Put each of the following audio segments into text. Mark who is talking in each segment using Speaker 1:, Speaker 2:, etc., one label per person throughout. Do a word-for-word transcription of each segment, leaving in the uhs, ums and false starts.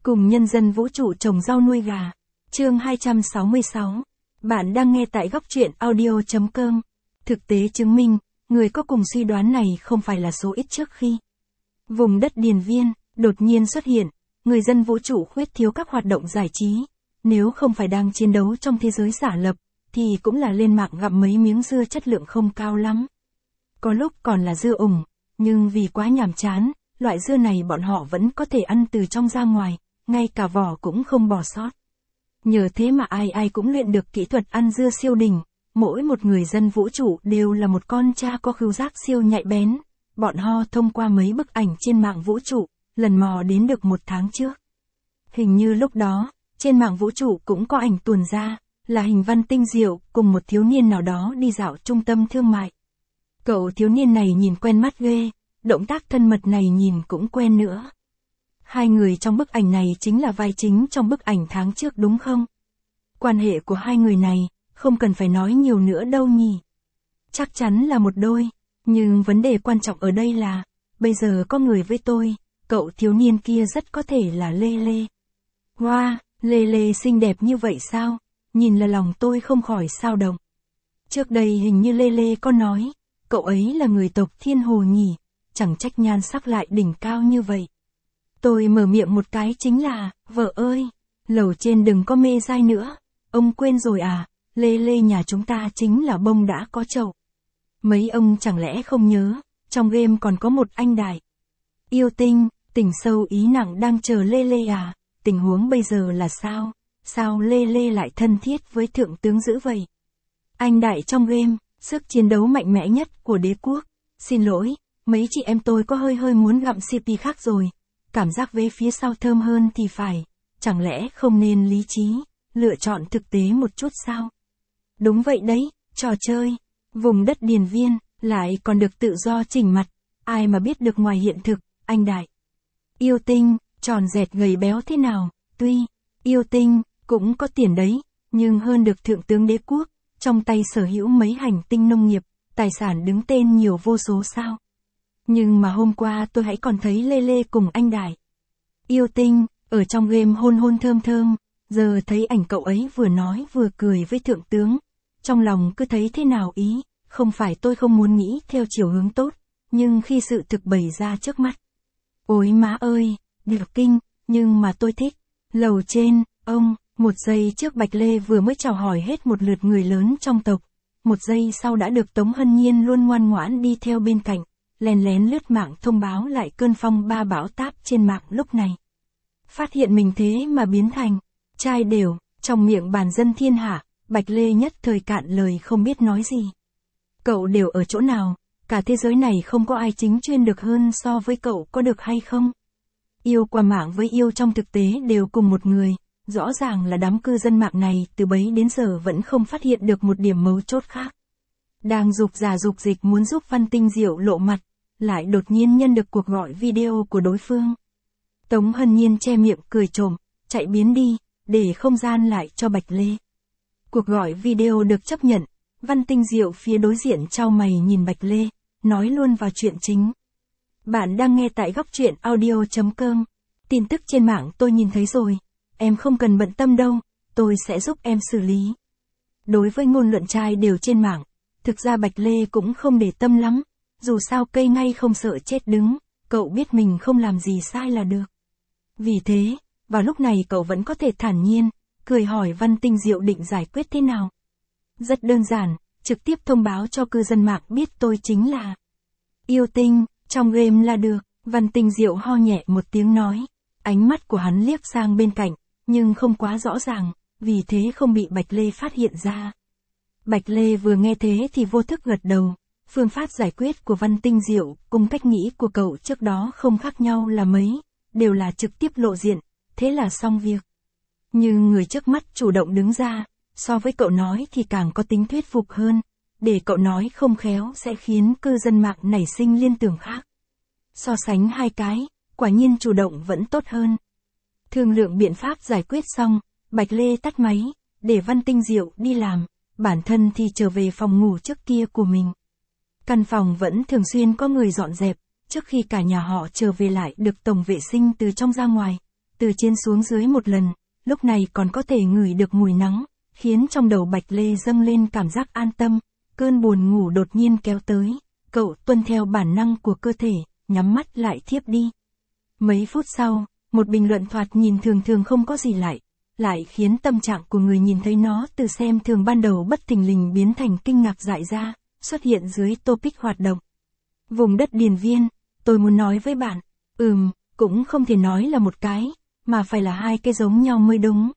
Speaker 1: Cùng nhân dân vũ trụ trồng rau nuôi gà. Chương hai trăm sáu mươi sáu. Bạn đang nghe tại góc truyện audio chấm com. Thực tế chứng minh, người có cùng suy đoán này không phải là số ít trước khi vùng đất Điền Viên đột nhiên xuất hiện, người dân vũ trụ khuyết thiếu các hoạt động giải trí. Nếu không phải đang chiến đấu trong thế giới giả lập, thì cũng là lên mạng gặp mấy miếng dưa chất lượng không cao lắm. Có lúc còn là dưa ủng, nhưng vì quá nhàm chán, loại dưa này bọn họ vẫn có thể ăn từ trong ra ngoài, ngay cả vỏ cũng không bỏ sót. Nhờ thế mà ai ai cũng luyện được kỹ thuật ăn dưa siêu đỉnh, mỗi một người dân vũ trụ đều là một con cha có khứu giác siêu nhạy bén. Bọn họ thông qua mấy bức ảnh trên mạng vũ trụ, lần mò đến được một tháng trước. Hình như lúc đó, trên mạng vũ trụ cũng có ảnh tuồn ra, là hình Văn Tinh Diệu cùng một thiếu niên nào đó đi dạo trung tâm thương mại. Cậu thiếu niên này nhìn quen mắt ghê, động tác thân mật này nhìn cũng quen nữa. Hai người trong bức ảnh này chính là vai chính trong bức ảnh tháng trước đúng không? Quan hệ của hai người này, không cần phải nói nhiều nữa đâu nhỉ. Chắc chắn là một đôi, nhưng vấn đề quan trọng ở đây là, bây giờ có người với tôi, cậu thiếu niên kia rất có thể là Lê Lê. Wow, Lê Lê xinh đẹp như vậy sao? Nhìn là lòng tôi không khỏi sao động. Trước đây hình như Lê Lê có nói, cậu ấy là người tộc Thiên Hồ nhỉ, chẳng trách nhan sắc lại đỉnh cao như vậy. Tôi mở miệng một cái chính là, vợ ơi, lầu trên đừng có mê dai nữa, ông quên rồi à, Lê Lê nhà chúng ta chính là bông đã có chậu. Mấy ông chẳng lẽ không nhớ, trong game còn có một anh đại yêu tinh, tình sâu ý nặng đang chờ Lê Lê à, tình huống bây giờ là sao, sao Lê Lê lại thân thiết với thượng tướng dữ vậy? Anh đại trong game, sức chiến đấu mạnh mẽ nhất của đế quốc, xin lỗi, mấy chị em tôi có hơi hơi muốn gặm xê pê khác rồi. Cảm giác về phía sau thơm hơn thì phải, chẳng lẽ không nên lý trí, lựa chọn thực tế một chút sao? Đúng vậy đấy, trò chơi, vùng đất Điền Viên, lại còn được tự do chỉnh mặt, ai mà biết được ngoài hiện thực, anh đại yêu tinh, tròn dẹt gầy béo thế nào, tuy, yêu tinh, cũng có tiền đấy, nhưng hơn được thượng tướng đế quốc, trong tay sở hữu mấy hành tinh nông nghiệp, tài sản đứng tên nhiều vô số sao? Nhưng mà hôm qua tôi hãy còn thấy Lê Lê cùng anh đại yêu tinh, ở trong game hôn hôn thơm thơm, giờ thấy ảnh cậu ấy vừa nói vừa cười với thượng tướng. Trong lòng cứ thấy thế nào ý, không phải tôi không muốn nghĩ theo chiều hướng tốt, nhưng khi sự thực bày ra trước mắt. Ôi má ơi, điệp kinh, nhưng mà tôi thích. Lầu trên, ông, một giây trước Bạch Lê vừa mới chào hỏi hết một lượt người lớn trong tộc, một giây sau đã được Tống Hân Nhiên luôn ngoan ngoãn đi theo bên cạnh. Lén lén lướt mạng thông báo lại cơn phong ba bão táp trên mạng lúc này. Phát hiện mình thế mà biến thành trai đều, trong miệng bàn dân thiên hạ, Bạch Lê nhất thời cạn lời không biết nói gì. Cậu đều ở chỗ nào, cả thế giới này không có ai chính chuyên được hơn so với cậu có được hay không? Yêu qua mạng với yêu trong thực tế đều cùng một người, rõ ràng là đám cư dân mạng này từ bấy đến giờ vẫn không phát hiện được một điểm mấu chốt khác. Đang dục giả dục dịch muốn giúp Văn Tinh Diệu lộ mặt, lại đột nhiên nhận được cuộc gọi video của đối phương. Tống Hân Nhiên che miệng cười trộm, chạy biến đi, để không gian lại cho Bạch Lê. Cuộc gọi video được chấp nhận, Văn Tinh Diệu phía đối diện chau mày nhìn Bạch Lê, nói luôn vào chuyện chính. Bạn đang nghe tại góc truyện audio chấm com. Tin tức trên mạng tôi nhìn thấy rồi, em không cần bận tâm đâu, tôi sẽ giúp em xử lý. Đối với ngôn luận trai đều trên mạng, thực ra Bạch Lê cũng không để tâm lắm, dù sao cây ngay không sợ chết đứng, cậu biết mình không làm gì sai là được. Vì thế, vào lúc này cậu vẫn có thể thản nhiên, cười hỏi Văn Tinh Diệu định giải quyết thế nào. Rất đơn giản, trực tiếp thông báo cho cư dân mạng biết tôi chính là yêu tinh, trong game là được. Văn Tinh Diệu ho nhẹ một tiếng nói, ánh mắt của hắn liếc sang bên cạnh, nhưng không quá rõ ràng, vì thế không bị Bạch Lê phát hiện ra. Bạch Lê vừa nghe thế thì vô thức gật đầu. Phương pháp giải quyết của Văn Tinh Diệu cùng cách nghĩ của cậu trước đó không khác nhau là mấy, đều là trực tiếp lộ diện, thế là xong việc. Nhưng người trước mắt chủ động đứng ra, so với cậu nói thì càng có tính thuyết phục hơn, để cậu nói không khéo sẽ khiến cư dân mạng nảy sinh liên tưởng khác. So sánh hai cái, quả nhiên chủ động vẫn tốt hơn. Thương lượng biện pháp giải quyết xong, Bạch Lê tắt máy, để Văn Tinh Diệu đi làm, bản thân thì trở về phòng ngủ trước kia của mình. Căn phòng vẫn thường xuyên có người dọn dẹp, trước khi cả nhà họ trở về lại được tổng vệ sinh từ trong ra ngoài, từ trên xuống dưới một lần, lúc này còn có thể ngửi được mùi nắng, khiến trong đầu Bạch Lê dâng lên cảm giác an tâm, cơn buồn ngủ đột nhiên kéo tới, cậu tuân theo bản năng của cơ thể, nhắm mắt lại thiếp đi. Mấy phút sau, một bình luận thoạt nhìn thường thường không có gì lại, lại khiến tâm trạng của người nhìn thấy nó từ xem thường ban đầu bất thình lình biến thành kinh ngạc dại ra, xuất hiện dưới topic hoạt động. Vùng đất Điền Viên, tôi muốn nói với bạn, ừm, cũng không thể nói là một cái, mà phải là hai cái giống nhau mới đúng.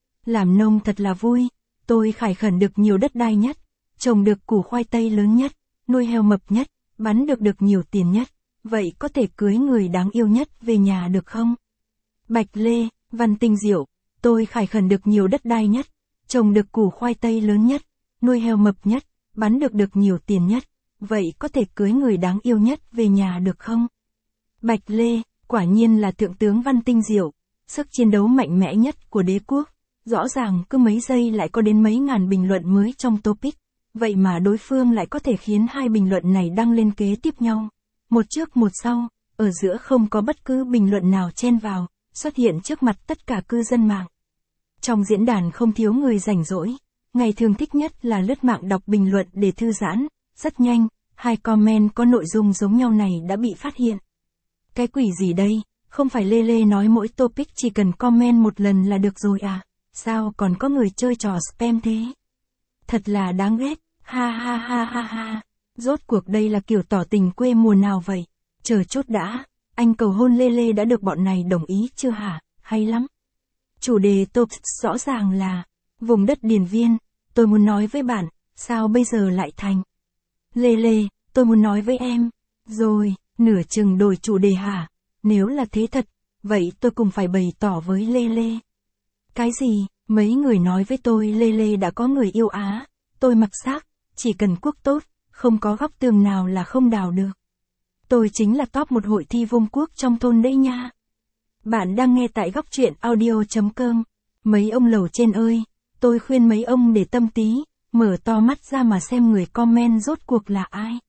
Speaker 1: Làm nông thật là vui, tôi khải khẩn được nhiều đất đai nhất, trồng được củ khoai tây lớn nhất, nuôi heo mập nhất, bán được được nhiều tiền nhất, vậy có thể cưới người đáng yêu nhất về nhà được không? Bạch Lê, Văn Tinh Diệu, tôi khải khẩn được nhiều đất đai nhất, trồng được củ khoai tây lớn nhất, nuôi heo mập nhất, bán được được nhiều tiền nhất, vậy có thể cưới người đáng yêu nhất về nhà được không? Bạch Lê, quả nhiên là thượng tướng Văn Tinh Diệu, sức chiến đấu mạnh mẽ nhất của đế quốc, rõ ràng cứ mấy giây lại có đến mấy ngàn bình luận mới trong topic, vậy mà đối phương lại có thể khiến hai bình luận này đăng lên kế tiếp nhau, một trước một sau, ở giữa không có bất cứ bình luận nào chen vào, xuất hiện trước mặt tất cả cư dân mạng. Trong diễn đàn không thiếu người rảnh rỗi, ngày thường thích nhất là lướt mạng đọc bình luận để thư giãn, rất nhanh, hai comment có nội dung giống nhau này đã bị phát hiện. Cái quỷ gì đây, không phải Lê Lê nói mỗi topic chỉ cần comment một lần là được rồi à, sao còn có người chơi trò spam thế? Thật là đáng ghét, ha ha ha ha ha, rốt cuộc đây là kiểu tỏ tình quê mùa nào vậy? Chờ chút đã, anh cầu hôn Lê Lê đã được bọn này đồng ý chưa hả, hay lắm. Chủ đề top rõ ràng là, vùng đất Điền Viên, tôi muốn nói với bạn, sao bây giờ lại thành? Lê Lê, tôi muốn nói với em, rồi, nửa chừng đổi chủ đề hả? Nếu là thế thật, vậy tôi cùng phải bày tỏ với Lê Lê. Cái gì, mấy người nói với tôi Lê Lê đã có người yêu Á, tôi mặc xác, chỉ cần quốc tốt, không có góc tường nào là không đào được. Tôi chính là top một hội thi vung quốc trong thôn đấy nha. Bạn đang nghe tại góc truyện audio chấm com. Mấy ông lầu trên ơi, tôi khuyên mấy ông để tâm tí, mở to mắt ra mà xem người comment rốt cuộc là ai.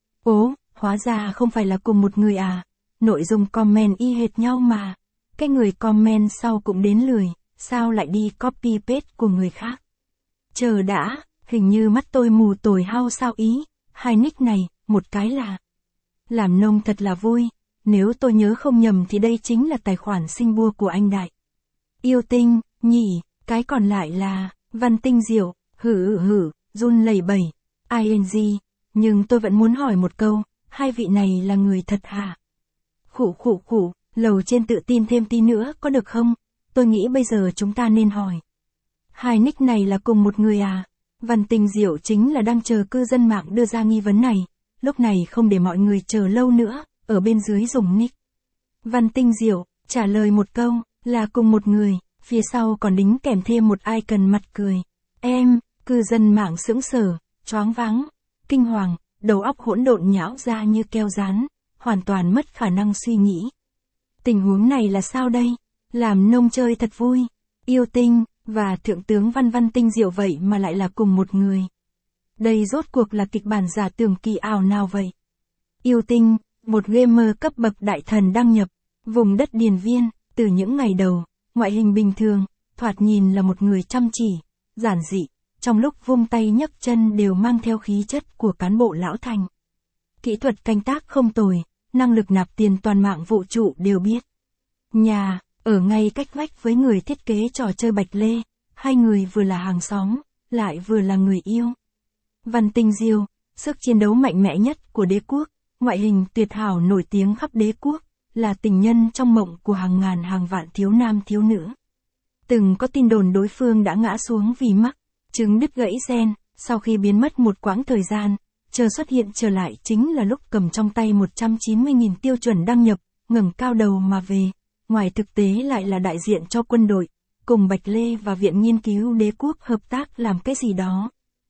Speaker 1: Ố, hóa ra không phải là cùng một người à, nội dung comment y hệt nhau mà. Cái người comment sau cũng đến lười, sao lại đi copy paste của người khác. Chờ đã, hình như mắt tôi mù tồi hao sao ý, hai nick này, một cái là làm nông thật là vui, nếu tôi nhớ không nhầm thì đây chính là tài khoản sinh bua của anh Đại. Yêu Tinh, nhỉ, cái còn lại là Văn Tinh Diệu, hử hử hử, run lẩy bẩy, ing, nhưng tôi vẫn muốn hỏi một câu, hai vị này là người thật hả? Khủ khủ khủ, lầu trên tự tin thêm tí nữa có được không? Tôi nghĩ bây giờ chúng ta nên hỏi. Hai nick này là cùng một người à? Văn Tinh Diệu chính là đang chờ cư dân mạng đưa ra nghi vấn này, lúc này không để mọi người chờ lâu nữa, ở bên dưới dùng nick. Văn Tinh Diệu, trả lời một câu, là cùng một người, phía sau còn đính kèm thêm một icon mặt cười. Em, cư dân mạng sững sờ, choáng váng, kinh hoàng, đầu óc hỗn độn nhão ra như keo dán, hoàn toàn mất khả năng suy nghĩ. Tình huống này là sao đây? Làm nông chơi thật vui, Yêu Tinh, và Thượng tướng Văn Văn Tinh Diệu vậy mà lại là cùng một người. Đây rốt cuộc là kịch bản giả tưởng kỳ ảo nào vậy? Yêu Tinh, một gamer cấp bậc đại thần đăng nhập, vùng đất Điền Viên, từ những ngày đầu, ngoại hình bình thường, thoạt nhìn là một người chăm chỉ, giản dị, trong lúc vung tay nhấc chân đều mang theo khí chất của cán bộ lão thành. Kỹ thuật canh tác không tồi, năng lực nạp tiền toàn mạng vũ trụ đều biết. Nhà, ở ngay cách vách với người thiết kế trò chơi Bạch Lê, hai người vừa là hàng xóm, lại vừa là người yêu. Văn Tinh Diệu, sức chiến đấu mạnh mẽ nhất của đế quốc, ngoại hình tuyệt hảo nổi tiếng khắp đế quốc, là tình nhân trong mộng của hàng ngàn hàng vạn thiếu nam thiếu nữ. Từng có tin đồn đối phương đã ngã xuống vì mắc chứng đứt gãy gen, sau khi biến mất một quãng thời gian, chờ xuất hiện trở lại chính là lúc cầm trong tay một trăm chín mươi nghìn tiêu chuẩn đăng nhập, ngẩng cao đầu mà về, ngoài thực tế lại là đại diện cho quân đội, cùng Bạch Lê và Viện Nghiên cứu Đế quốc hợp tác làm cái gì đó.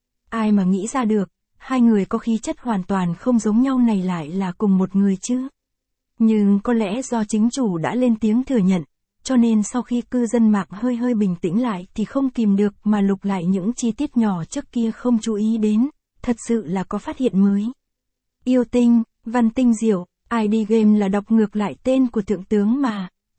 Speaker 1: Ai mà nghĩ ra được, hai người có khí chất hoàn toàn không giống nhau này lại là cùng một người chứ. Nhưng có lẽ do chính chủ đã lên tiếng thừa nhận, cho nên sau khi cư dân mạng hơi hơi bình tĩnh lại thì không kìm được mà lục lại những chi tiết nhỏ trước kia không chú ý đến, thật sự là có phát hiện mới. Yêu Tinh, Văn Tinh Diệu, i đê Game là đọc ngược lại tên của thượng tướng mà,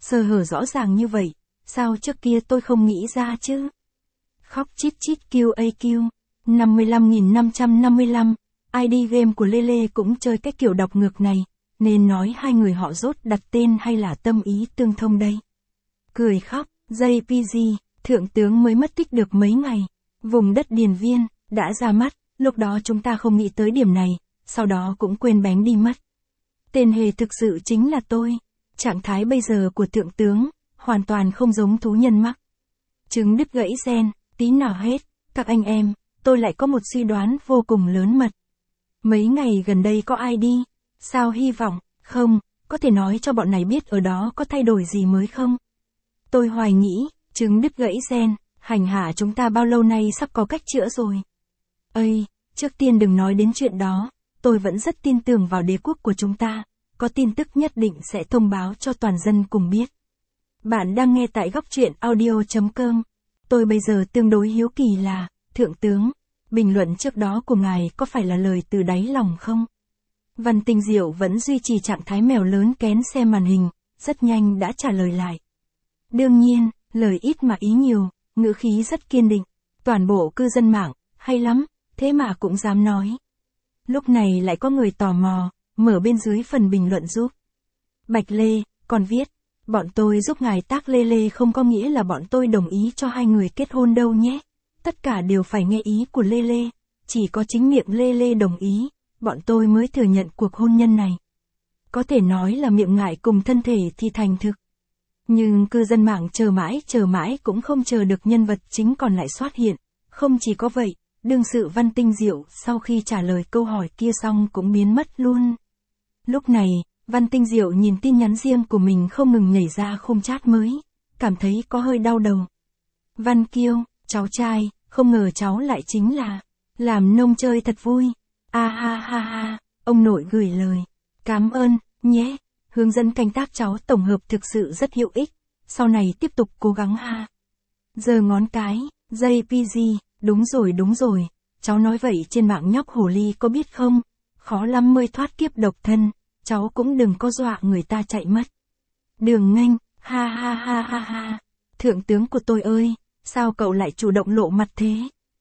Speaker 1: Sơ hở rõ ràng như vậy, sao trước kia tôi không nghĩ ra chứ? Khóc chít chít Q A Q, năm mươi lăm nghìn năm trăm năm mươi lăm, i đê game của Lê Lê cũng chơi cái kiểu đọc ngược này, nên nói hai người họ rốt đặt tên hay là tâm ý tương thông đây? Cười khóc, gi pê giê, thượng tướng mới mất tích được mấy ngày, vùng đất Điền Viên, đã ra mắt, lúc đó chúng ta không nghĩ tới điểm này, sau đó cũng quên bén đi mất. Tên hề thực sự chính là tôi, trạng thái bây giờ của thượng tướng, hoàn toàn không giống thú nhân mắc chứng đứt gãy gen, tí nào hết, các anh em, tôi lại có một suy đoán vô cùng lớn mật. Mấy ngày gần đây có ai đi, sao hy vọng, không, có thể nói cho bọn này biết ở đó có thay đổi gì mới không? Tôi hoài nghĩ, chứng đứt gãy gen, hành hạ chúng ta bao lâu nay sắp có cách chữa rồi. Ây, trước tiên đừng nói đến chuyện đó, tôi vẫn rất tin tưởng vào đế quốc của chúng ta, có tin tức nhất định sẽ thông báo cho toàn dân cùng biết. Bạn đang nghe tại góc truyện audio chấm com. Tôi bây giờ tương đối hiếu kỳ là, thượng tướng, bình luận trước đó của ngài có phải là lời từ đáy lòng không? Văn Tinh Diệu vẫn duy trì trạng thái mèo lớn kén xem màn hình, rất nhanh đã trả lời lại. Đương nhiên, lời ít mà ý nhiều, ngữ khí rất kiên định, toàn bộ cư dân mạng, hay lắm, thế mà cũng dám nói. Lúc này lại có người tò mò, mở bên dưới phần bình luận giúp. Bạch Lê, còn viết, bọn tôi giúp ngài tác Lê Lê không có nghĩa là bọn tôi đồng ý cho hai người kết hôn đâu nhé. Tất cả đều phải nghe ý của Lê Lê, chỉ có chính miệng Lê Lê đồng ý, bọn tôi mới thừa nhận cuộc hôn nhân này. Có thể nói là miệng ngại cùng thân thể thì thành thực. Nhưng cư dân mạng chờ mãi chờ mãi cũng không chờ được nhân vật chính còn lại xuất hiện. Không chỉ có vậy, đương sự Văn Tinh Diệu sau khi trả lời câu hỏi kia xong cũng biến mất luôn. Lúc này, Văn Tinh Diệu nhìn tin nhắn riêng của mình không ngừng nhảy ra khung chat mới, cảm thấy có hơi đau đầu. Văn Kiêu, cháu trai, không ngờ cháu lại chính là, làm nông chơi thật vui. A ha ha ha, ông nội gửi lời. Cảm ơn, nhé, hướng dẫn canh tác cháu tổng hợp thực sự rất hữu ích, sau này tiếp tục cố gắng ha. Giờ ngón cái, gi pê giê, đúng rồi đúng rồi, cháu nói vậy trên mạng nhóc hồ ly có biết không, khó lắm mới thoát kiếp độc thân, cháu cũng đừng có dọa người ta chạy mất. Đường Nghênh, ha ha ha ha ha, thượng tướng của tôi ơi, sao cậu lại chủ động lộ mặt thế?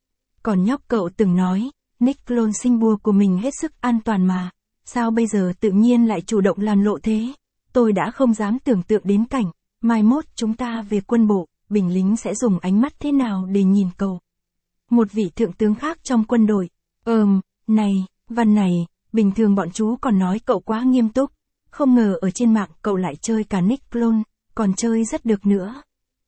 Speaker 1: Còn nhóc cậu từng nói, nick clone sinh bùa của mình hết sức an toàn mà, sao bây giờ tự nhiên lại chủ động làm lộ thế? Tôi đã không dám tưởng tượng đến cảnh, mai mốt chúng ta về quân bộ, binh lính sẽ dùng ánh mắt thế nào để nhìn cậu. Một vị thượng tướng khác trong quân đội, ờm, này, Văn này, bình thường bọn chú còn nói cậu quá nghiêm túc, không ngờ ở trên mạng cậu lại chơi cả nick clone, còn chơi rất được nữa.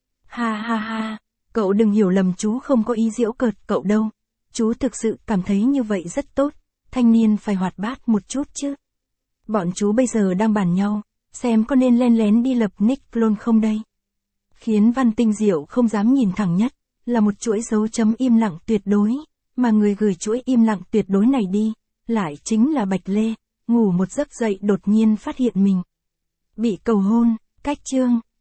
Speaker 1: Ha ha ha, cậu đừng hiểu lầm chú không có ý giễu cợt cậu đâu, chú thực sự cảm thấy như vậy rất tốt, thanh niên phải hoạt bát một chút chứ. Bọn chú bây giờ đang bàn nhau, xem có nên len lén đi lập nick clone không đây. Khiến Văn Tinh Diệu không dám nhìn thẳng nhất, là một chuỗi dấu chấm im lặng tuyệt đối, mà người gửi chuỗi im lặng tuyệt đối này đi, lại chính là Bạch Lê, ngủ một giấc dậy đột nhiên phát hiện mình bị cầu hôn, cách chương.